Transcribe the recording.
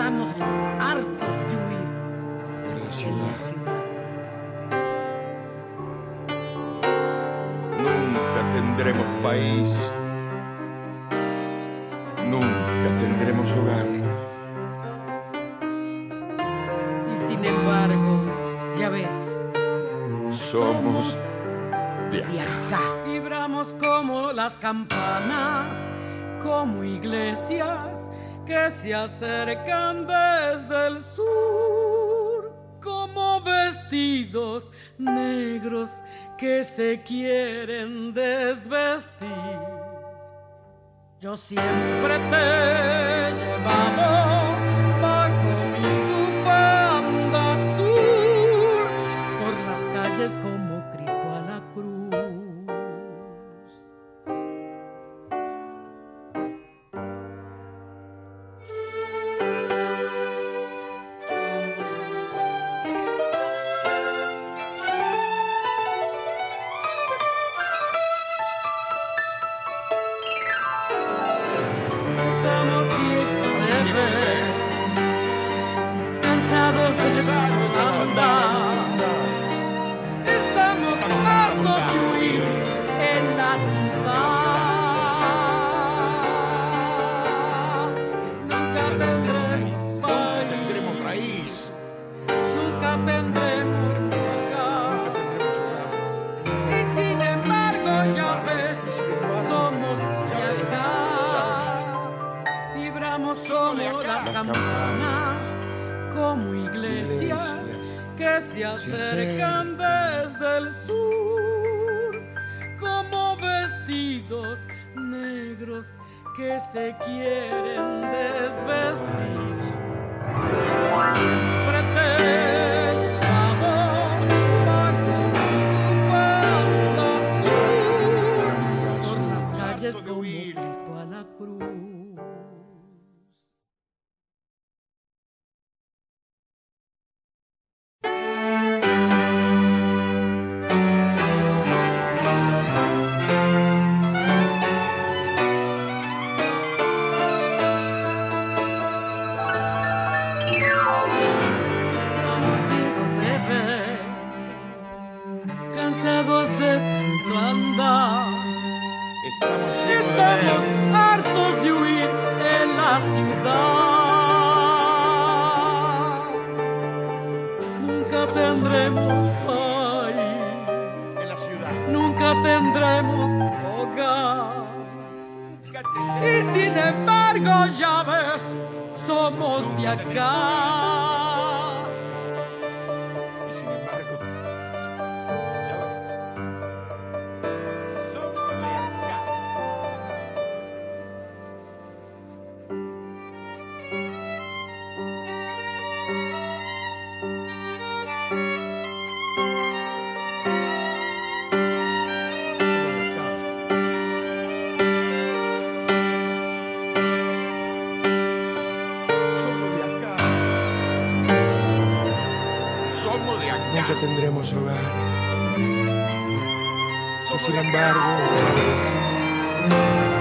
Estamos hartos de huir en la en la ciudad. ciudad. Nunca tendremos país, nunca tendremos hogar. Y sin embargo, ya ves, Somos de de acá. acá. Vibramos como las campanas, como iglesias que se acercan desde el sur, como vestidos negros que se quieren desvestir. Yo siempre te he llevado bajo mi bufanda azul por las calles como Cristo a la cruz. Estamos ciegos de ver, cansados de andar. Estamos hartos de huir en la ciudad. Nunca tendremos Tendremos país, raíz, nunca tendremos hogar. tendremos hogar. Y sin embargo, ya ves, somos de acá. Vibramos como las campanas, como iglesias que se acercan desde el sur, como vestidos negros que se quieren desvestir. Siempre te he llevado bajo mi bufanda azul por las calles como Cristo a la cruz. Estamos ciegos de ver, cansados de tanto andar. Estamos ciegos de Estamos ver. hartos de huir en la ciudad. Nunca tendremos país, En la ciudad. nunca tendremos hogar. Nunca Y tendremos. sin embargo, ya ves, somos de acá. Y sin embargo, ya ves, somos de acá. Somos de acá. Somos de acá. Nunca tendremos hogar. Y sin embargo, ya ves,